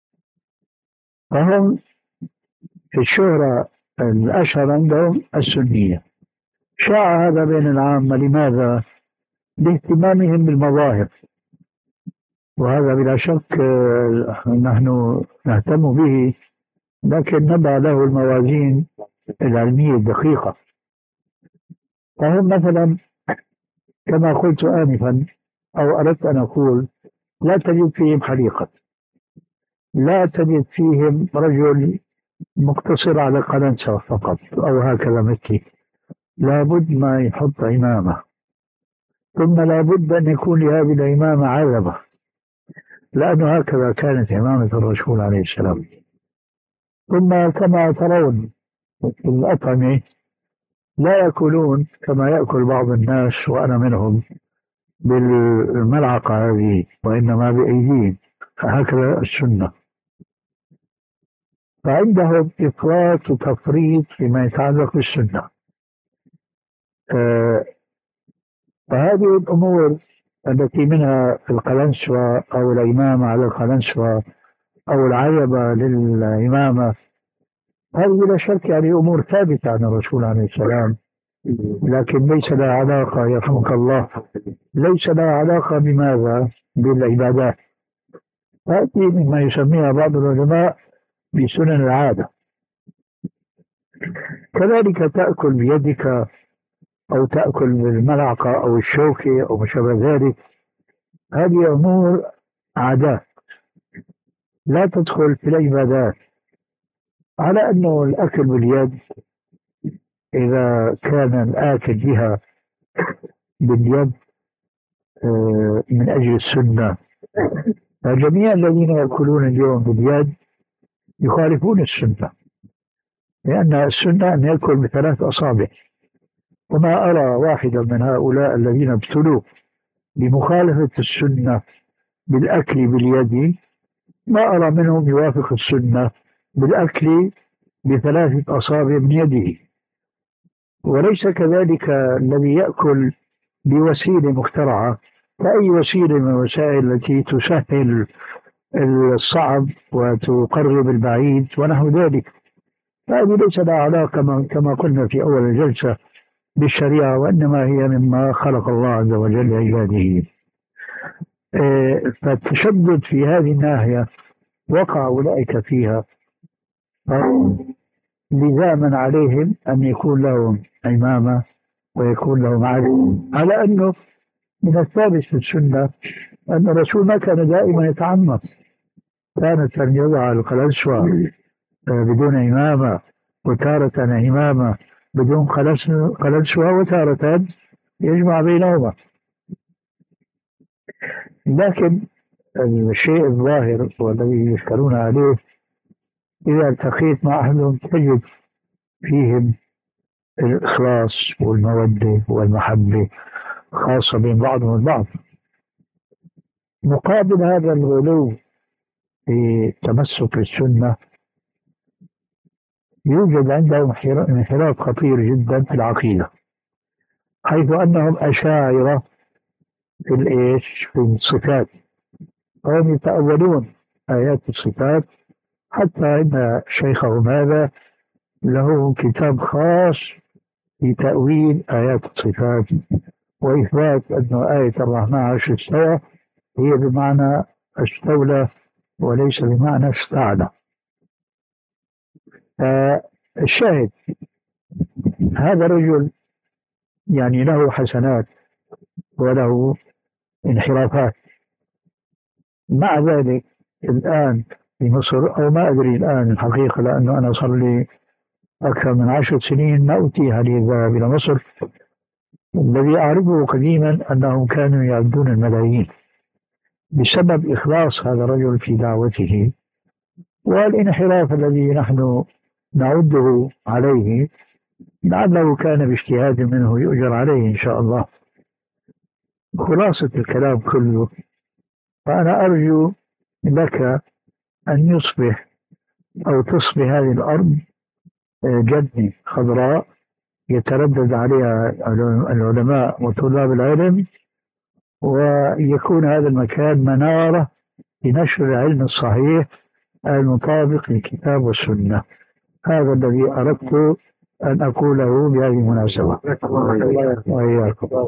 S2: فهم في الشهرة الأشهر عندهم السنية. شاع هذا بين العامة، لماذا؟ لاهتمامهم بالمظاهر، وهذا بلا شك نحن نهتم به، لكن نضع له الموازين العلمية الدقيقة. فهم مثلا كما قلت آنفا أو أردت أن أقول، لا تجد فيهم حليقة، لا تجد فيهم رجل مقتصر على قلنسة فقط أو هكذا مثلي، لابد ما يحط إمامة، ثم لابد أن يكون لهذه الإمامة عذبة، لأنه هكذا كانت إمامة الرسول عليه السلام. ثم كما ترون في الأطعمة لا يأكلون كما يأكل بعض الناس وأنا منهم بالملعقة هذه، وإنما بأيديهم، هكذا السنة. فعندهم إفراط وتفريط فيما يتعلق بالسنة. آه فهذه الأمور التي منها القلنسوة أو الإمامة على القلنسوة أو العيبة للإمامة، هذه بلا شك يعني أمور ثابتة عن الرسول عليه السلام، لكن ليس لها علاقة، يرحمك الله، ليس لها علاقة بماذا؟ بالعبادات. هذه مما يسميها بعض العلماء بسنن العادة. كذلك تأكل بيدك أو تأكل بالملعقة أو الشوكة أو ما شابه ذلك، هذه أمور عادات لا تدخل في العبادات. على أنه الأكل باليد إذا كان الآكل بها باليد من أجل السنة، فجميع الذين يأكلون اليوم باليد يخالفون السنة، لأن السنة أن يأكل بثلاث أصابع، وما أرى واحدا من هؤلاء الذين ابتلوا بمخالفة السنة بالأكل باليد، ما أرى منهم يوافق السنة بالأكل بثلاثة أصابع من يده. وليس كذلك الذي يأكل بوسيلة مخترعة، فأي وسيلة من الوسائل التي تسهل الصعب وتقرب البعيد ونحو ذلك، فهذه ليس لها علاقة كما قلنا في أول الجلسة بالشريعة، وإنما هي مما خلق الله عز وجل عباده. فالتشدد في هذه الناحية وقع أولئك فيها، لزاما عليهم أن يكون لهم إمامة ويكون لهم عدل، على أنه من الثابت في السنة أن الرسول ما كان دائما يتعمق، كانت أن يضع القلنسوة بدون إمامة، وتارة إمامة بدون قلنسوة، وتارة يجمع بينهما. لكن الشيء الظاهر والذي يشكرون عليه، إذا التقيت مع أهلهم تجد فيهم الإخلاص والمودة والمحبة، خاصة بين بعضهم البعض. مقابل هذا الغلو في تمسك السنة، يوجد عندهم انحراف خطير جدا في العقيدة، حيث أنهم أشاعرة في الإيش في الصفات، وهم يتأولون آيات الصفات، حتى إن شيخهم هذا له كتاب خاص في تأويل آيات الصفات وإثبات أن آية الرحمن عرش استوى هي بمعنى استولى وليس بمعنى استعلى. الشاهد هذا الرجل يعني له حسنات وله انحرافات، مع ذلك الآن في مصر، أو ما أدري الآن الحقيقة، لأنه أنا صار لي أكثر من عشر سنين ما أتيح لي الذهاب إلى مصر. الذي أعرفه قديما أنهم كانوا يعدون الملايين بسبب إخلاص هذا الرجل في دعوته، والانحراف الذي نحن نعده عليه لعله كان باجتهاد منه يؤجر عليه إن شاء الله. خلاصة الكلام كله، فأنا أرجو لك أن يصبح أو تصبح هذه الأرض جنة خضراء يتردد عليها العلماء وطلاب العلم، ويكون هذا المكان منارة لنشر العلم الصحيح المطابق للكتاب والسنة. هذا الذي أردت أن أقوله بهذه المناسبة. وإياكم.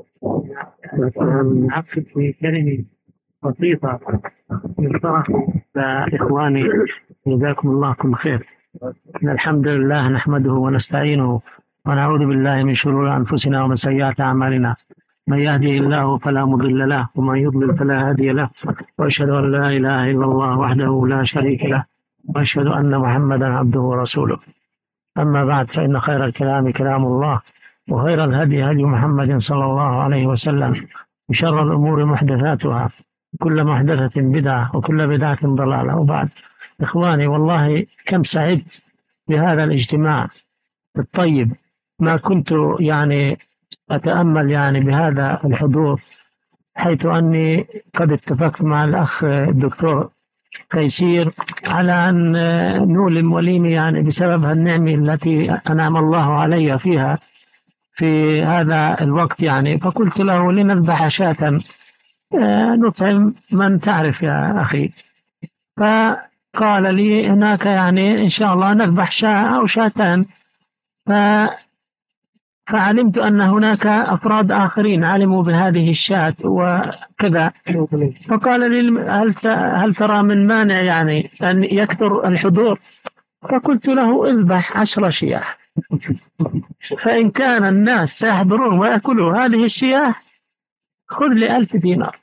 S1: أعقد في كلمة بسيطة من طرف إخواني، جزاكم الله كل خير. الحمد لله نحمده ونستعينه ونعوذ بالله من شرور أنفسنا ومن سيئات أعمالنا، من يهدي الله فلا مضل له ومن يضلل فلا هادي له، وأشهد أن لا إله إلا الله وحده لا شريك له، وأشهد أن محمدا عبده ورسوله. أما بعد، فإن خير الكلام كلام الله، وخير الهدي هدي محمد صلى الله عليه وسلم، وشر الأمور محدثاتها، كل محدثة بدعة وكل بدعة ضلالة. وبعد، إخواني والله كم سعدت بهذا الاجتماع الطيب، ما كنت يعني أتأمل يعني بهذا الحضور، حيث أني قد اتفقت مع الأخ الدكتور تيسير على أن نولم وليمي يعني بسبب النعمة التي أنعم الله علي فيها في هذا الوقت يعني. فقلت له لنذبح شاة نطعم من تعرف يا أخي. فقال لي هناك يعني إن شاء الله نذبح شاة أو شاتان. ف فعلمت أن هناك أفراد آخرين علموا بهذه الشاة وكذا. فقال لي هل هل ترى من مانع يعني أن يكثر الحضور؟ فقلت له اذبح عشر شياه، فإن كان الناس سيحضرون ويأكلوا هذه الشياه خذ لي ألف دينار.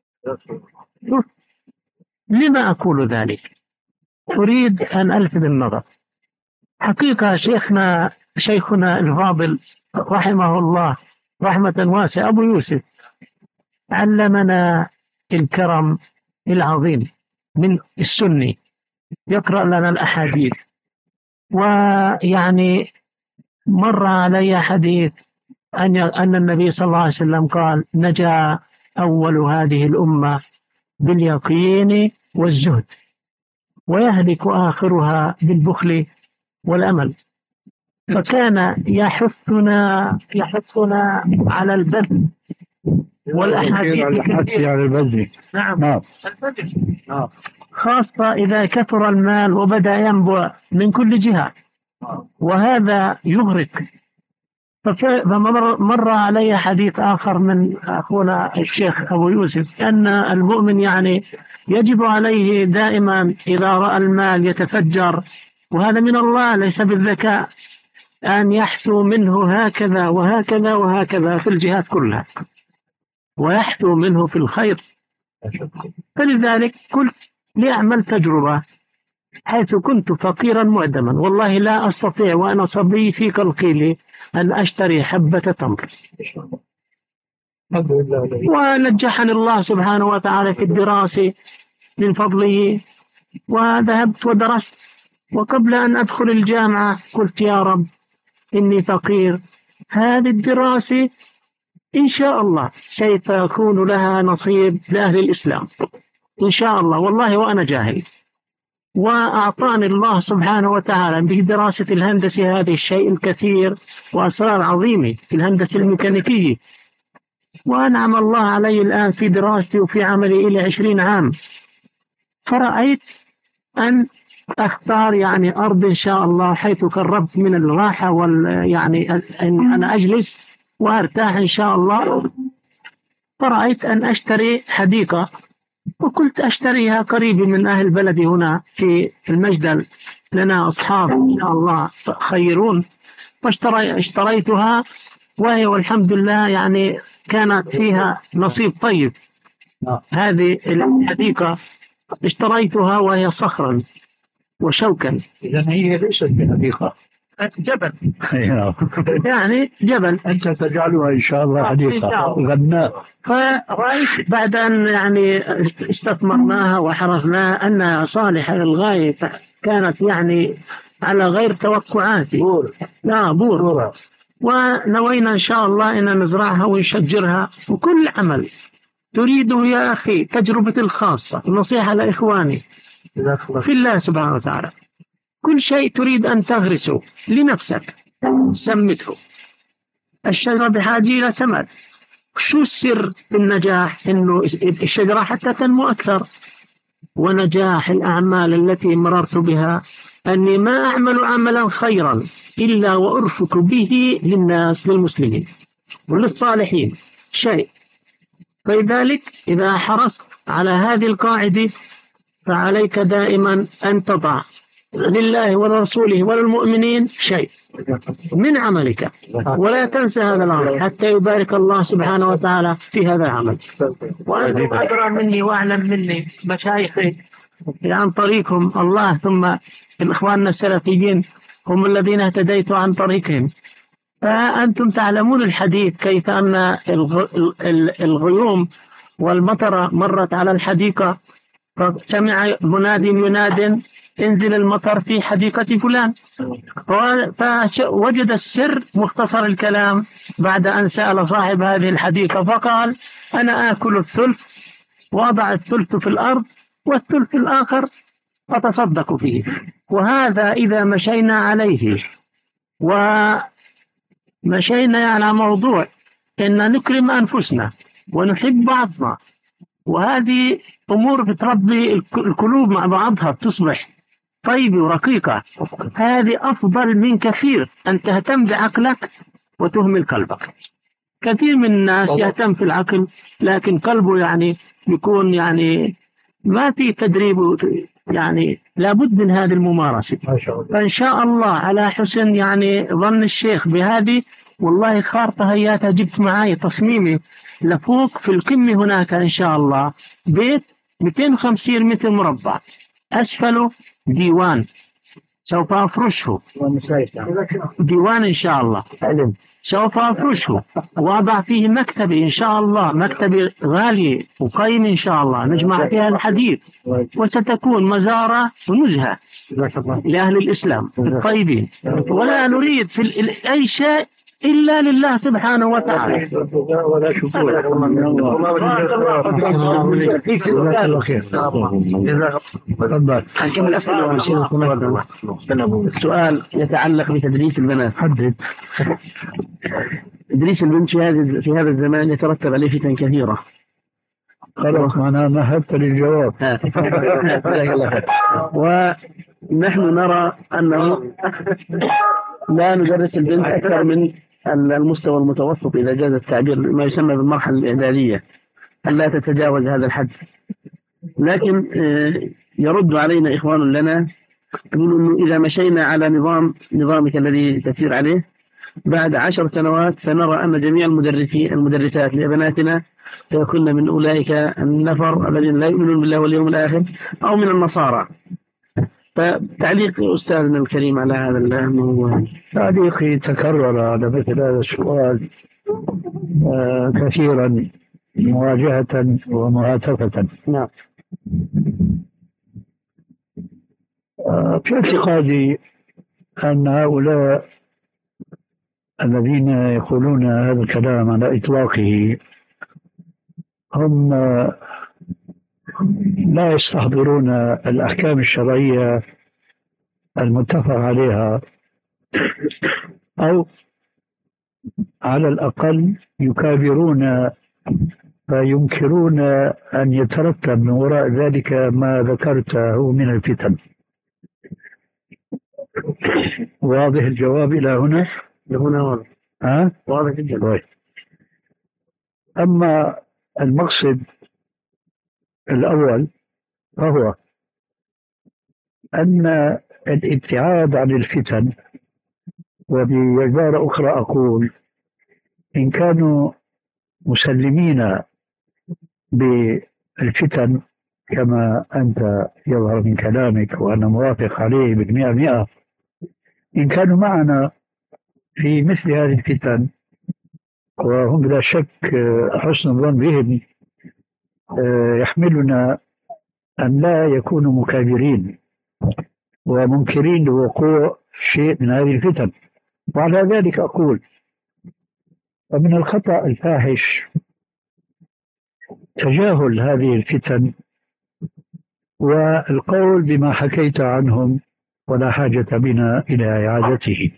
S1: لما أقول ذلك؟ أريد أن ألفت النظر. حقيقة شيخنا شيخنا الفاضل رحمه الله رحمة واسعة أبو يوسف علمنا الكرم العظيم من السني، يقرأ لنا الأحاديث. ويعني مر علي حديث أن أن النبي صلى الله عليه وسلم قال نجا أول هذه الأمة باليقين والزهد، ويهلك آخرها بالبخل والأمل. فكان يحثنا يحثنا على البذل والأحاديث
S2: على البذل.
S1: نعم.
S2: نعم.
S1: البذل خاصة إذا كثر المال وبدأ ينبع من كل جهة، وهذا يغرق. فمر مر علي حديث آخر من أخونا الشيخ أبو يوسف أن المؤمن يعني يجب عليه دائما إذا رأى المال يتفجر، وهذا من الله ليس بالذكاء، أن يحثو منه هكذا وهكذا وهكذا في الجهات كلها، ويحثو منه في الخير. فلذلك قلت لأعمل تجربة، حيث كنت فقيرا معدما والله لا أستطيع وأنا صبي في قلقيلي أن أشتري حبة تمر، ونجحني الله سبحانه وتعالى في الدراسة من فضله، وذهبت ودرست. وقبل أن أدخل الجامعة قلت يا رب إني فقير، هذه الدراسة إن شاء الله سيكون لها نصيب لأهل الإسلام إن شاء الله، والله وأنا جاهل. وأعطاني الله سبحانه وتعالى بدراسة الهندسة هذه الشيء الكثير وأسرار عظيمة في الهندسة الميكانيكية، وأنعم الله علي الآن في دراستي وفي عملي إلى عشرين عام. فرأيت أن أختار يعني أرض إن شاء الله حيث قربت من الراحة وال يعني أن أنا أجلس وأرتاح إن شاء الله. فرأيت أن أشتري حديقة، وقلت أشتريها قريب من أهل بلدي هنا في المجدل، لنا أصحاب إن شاء الله خيرون. فاشتريتها، وهي والحمد لله يعني كانت فيها نصيب طيب. هذه الحديقة اشتريتها وهي صخرا وشوكا.
S2: إذا هي ليست بحديقة،
S1: جبل
S2: يعني
S1: جبل.
S2: أنت تجعلها إن شاء الله حديقة غناء.
S1: فرأيت بعد أن يعني استثمرناها وحرثناها أنها صالحة للغاية، كانت يعني على غير توقعاتي.
S2: بور.
S1: لا بور. بور. ونوينا إن شاء الله أن نزرعها ونشجرها. وكل عمل تريده يا أخي تجربتي الخاصة، نصيحة لإخواني في الله سبحانه وتعالى،
S6: كل شيء تريد أن تغرسه لنفسك سمته. الشجرة بحاجة إلى ثمر. شو السر في النجاح؟ إنه الشجرة حتى تنمو أكثر. ونجاح الأعمال التي مررت بها أني ما أعمل عملا خيرا إلا وأرفق به للناس، للمسلمين وللصالحين شيء. فلذلك إذا حرصت على هذه القاعدة فعليك دائما أن تضع لله ولرسوله وللمؤمنين شيء من عملك، ولا تنسى هذا العمل حتى يبارك الله سبحانه وتعالى في هذا العمل. وأنتم أدرى مني وأعلم مني مشايخي عن طريقهم الله، ثم الإخوان السلفيين هم الذين اهتديت عن طريقهم. فأنتم تعلمون الحديث كيف أن الغيوم والمطر مرت على الحديقة فسمع مناد يناد انزل المطر في حديقة فلان، فوجد السر مختصر الكلام بعد أن سأل صاحب هذه الحديقة فقال أنا آكل الثلث وأضع الثلث في الأرض والثلث الآخر أتصدق فيه. وهذا إذا مشينا عليه ومشينا على موضوع إن نكرم أنفسنا ونحب بعضنا، وهذه أمور بتربي القلوب مع بعضها تصبح طيبة ورقيقة. هذه أفضل من كثير أن تهتم بعقلك وتهمل قلبك. كثير من الناس يهتم في العقل لكن قلبه يعني يكون يعني ما في تدريب، يعني لابد من هذه الممارسة. فإن شاء الله على حسن يعني ظن الشيخ بهذه، والله خارطة هياتها جبت معاي تصميمي لفوق في القمة هناك إن شاء الله بيت مئتين وخمسين متر مربع، أسفله ديوان سوف أفرشه، ديوان إن شاء الله سوف أفرشه وأضع فيه مكتبي إن شاء الله، مكتبي غالي وقيم إن شاء الله نجمع فيها الحديث، وستكون مزارة ونزهة لأهل الإسلام الطيبين. ولا نريد في أي شيء إلا لله سبحانه وتعالى.
S2: ولا شكور من الله.
S6: حكم الأسئلة السؤال يتعلق بتدريس البنات. حدد. تدريس البنت في هذا في هذا الزمان يترتب عليه فتن كثيرة.
S2: خلاص معناها مهدت للجواب.
S6: ونحن نرى أنه لا ندرس البنت أكثر من المستوى المتوسط إذا جاز التعبير، ما يسمى بالمرحلة الإعدادية، ألا تتجاوز هذا الحد. لكن يرد علينا إخوان لنا يقولوا أنه إذا مشينا على نظام نظامك الذي تسير عليه بعد عشر سنوات سنرى أن جميع المدرسين المدرسات لبناتنا سيكون من أولئك النفر الذين لا يؤمنون بالله واليوم الآخر أو من النصارى. فتعليق أستاذنا الكريم على هذا الموضوع.
S2: تعليقي تكرر على مثل هذا السؤال آه كثيرا مواجهة ومعاتفة.
S6: نعم.
S2: آه في اعتقادي أن هؤلاء الذين يقولون هذا الكلام على إطلاقه هم لا يستحضرون الأحكام الشرعية المتفق عليها، أو على الأقل يكابرون فينكرون أن يترتب من وراء ذلك ما ذكرته من الفتن. واضح الجواب إلى هنا؟
S6: هنا واضح.
S2: ها؟
S6: واضح جدا.
S2: أما المقصد الأول فهو أن الابتعاد عن الفتن، وبعبارة أخرى أقول إن كانوا مسلمين بالفتن كما أنت يظهر من كلامك وأنا موافق عليه بالمئة مئة، إن كانوا معنا في مثل هذه الفتن وهم بلا شك حسن الظن بهم يحملنا أن لا يكونوا مكابرين ومنكرين لوقوع شيء من هذه الفتن. وعلى ذلك أقول ومن الخطأ الفاحش تجاهل هذه الفتن والقول بما حكيت عنهم ولا حاجة بنا إلى إعادته.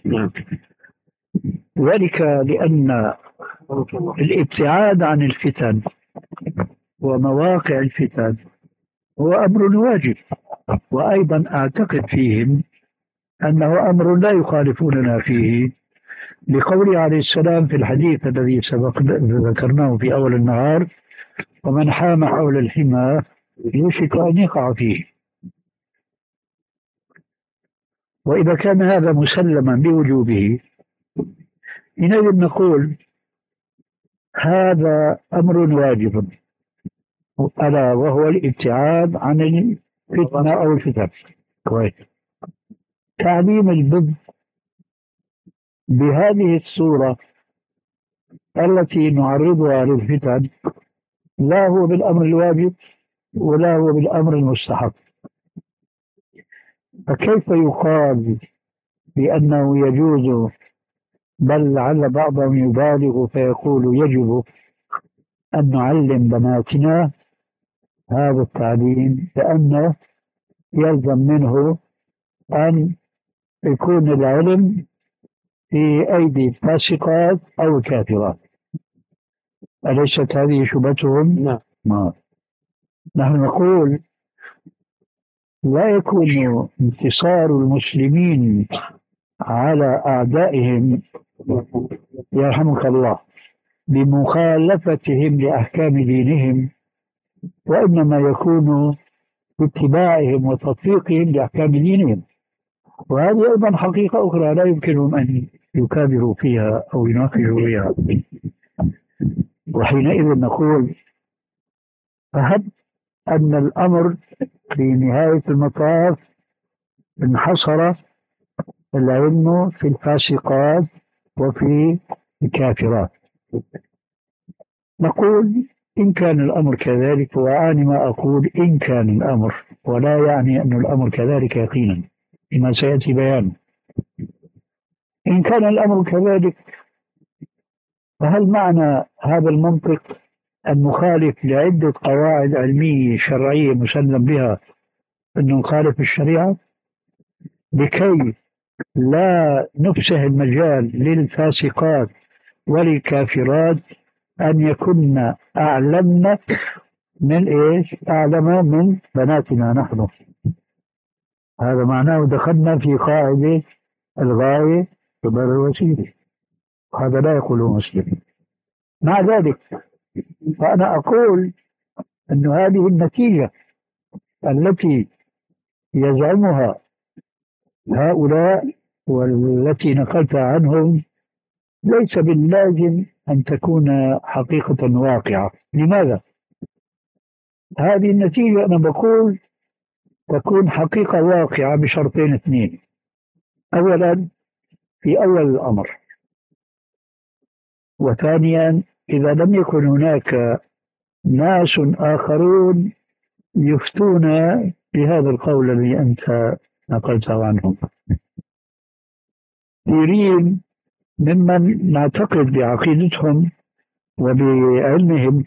S2: ذلك لأن الابتعاد عن الفتن ومواقع الفتن هو أمر واجب، وأيضا أعتقد فيهم أنه أمر لا يخالفوننا فيه، لقوله عليه السلام في الحديث الذي سبق ذكرناه في أول النهار: ومن حام حول الحمى يوشك أن يقع فيه. وإذا كان هذا مسلما بوجوبه حينئذ نقول هذا أمر واجب، ألا وهو الابتعاد عن الفتنة أو الفتن. كويس. تعليم البض بهذه الصورة التي نعرضها للفتن لا هو بالأمر الواجب ولا هو بالأمر المستحب. فكيف يقال بأنه يجوز، بل لعل بعضهم يبالغ فيقول يجب أن نعلم بناتنا هذا التعليم، لأنه يلزم منه أن يكون العلم في أيدي الفاسقات أو الكافرات. أليست هذه شبهتهم؟
S1: نعم.
S2: ما. نحن نقول لا يكون انتصار المسلمين على أعدائهم يرحمك الله بمخالفتهم لأحكام دينهم، وإنما يكون باتباعهم وتطبيقهم لأحكام دينهم. وهذه أيضا حقيقة أخرى لا يمكنهم أن يكابروا فيها أو يناقشوا فيها. وحينئذ نقول فهب أن الأمر في نهاية المطاف انحصر العلم في الفاسقات وفي الكافرات. نقول إن كان الأمر كذلك، وأعني ما أقول إن كان الأمر، ولا يعني أن الأمر كذلك يقينا لما سيأتي بيان. إن كان الأمر كذلك فهل معنى هذا المنطق المخالف لعدة قواعد علمية شرعية مسلم بها أنه نخالف الشريعة لكي لا نفسح المجال للفاسقات وللكافرات أن يكن أعلمنا من إيش؟ أعلم من بناتنا نحن. هذا معناه دخلنا في قاعدة الغاية تبرر الوسيلة، هذا لا يقوله مسلم. مع ذلك فأنا أقول أن هذه النتيجة التي يزعمها هؤلاء والتي نقلتها عنهم ليس باللازم أن تكون حقيقة واقعة. لماذا؟ هذه النتيجة أنا بقول تكون حقيقة واقعة بشرطين اثنين. أولا في أول الأمر، وثانيا إذا لم يكن هناك ناس آخرون يفتون بهذا القول الذي أنت نقلته عنهم، كثيرين ممن نعتقد بعقيدتهم وبعلمهم.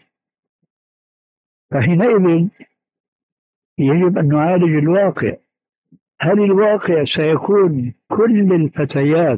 S2: فحينئذ يجب أن نعالج الواقع. هل الواقع سيكون كل الفتيات،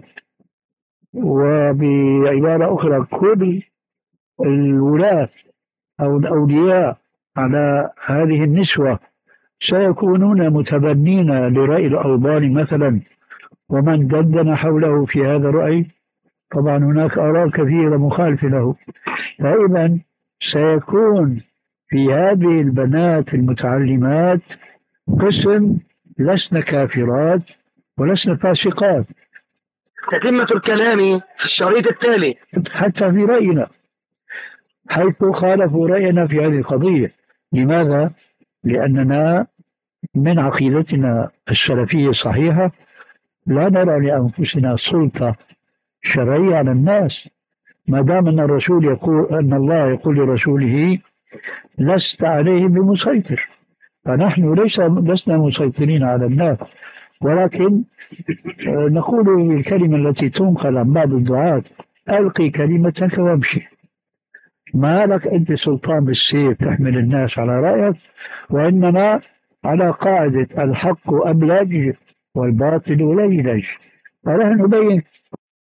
S2: وبعبارة أخرى كل الولاة أو الأولياء على هذه النسوة سيكونون متبنين لرأي الأوضان مثلا، ومن دندن حوله في هذا الرأي؟ طبعا هناك آراء كثيرة مخالفة له. فإذا سيكون في هذه البنات المتعلمات قسم لسن كافرات ولسن فاسقات.
S1: تتمة الكلام في الشريط التالي.
S2: حتى في رأينا حيث خالفوا رأينا في هذه القضية. لماذا؟ لأننا من عقيدتنا السلفية الصحيحة لا نرى لأنفسنا سلطة شرعية على الناس، ما دام أن الرسول يقول، أن الله يقول لرسوله لست عليهم بمسيطر. فنحن ليس لسنا مسيطرين على الناس، ولكن نقول الكلمة التي تنقل عن بعض الدعاة: ألقي كلمتك وامشي. ما لك أنت سلطان بالسيف تحمل الناس على رأيك، وإنما على قاعدة الحق أبلج والباطل لا يزج. فنحن نبين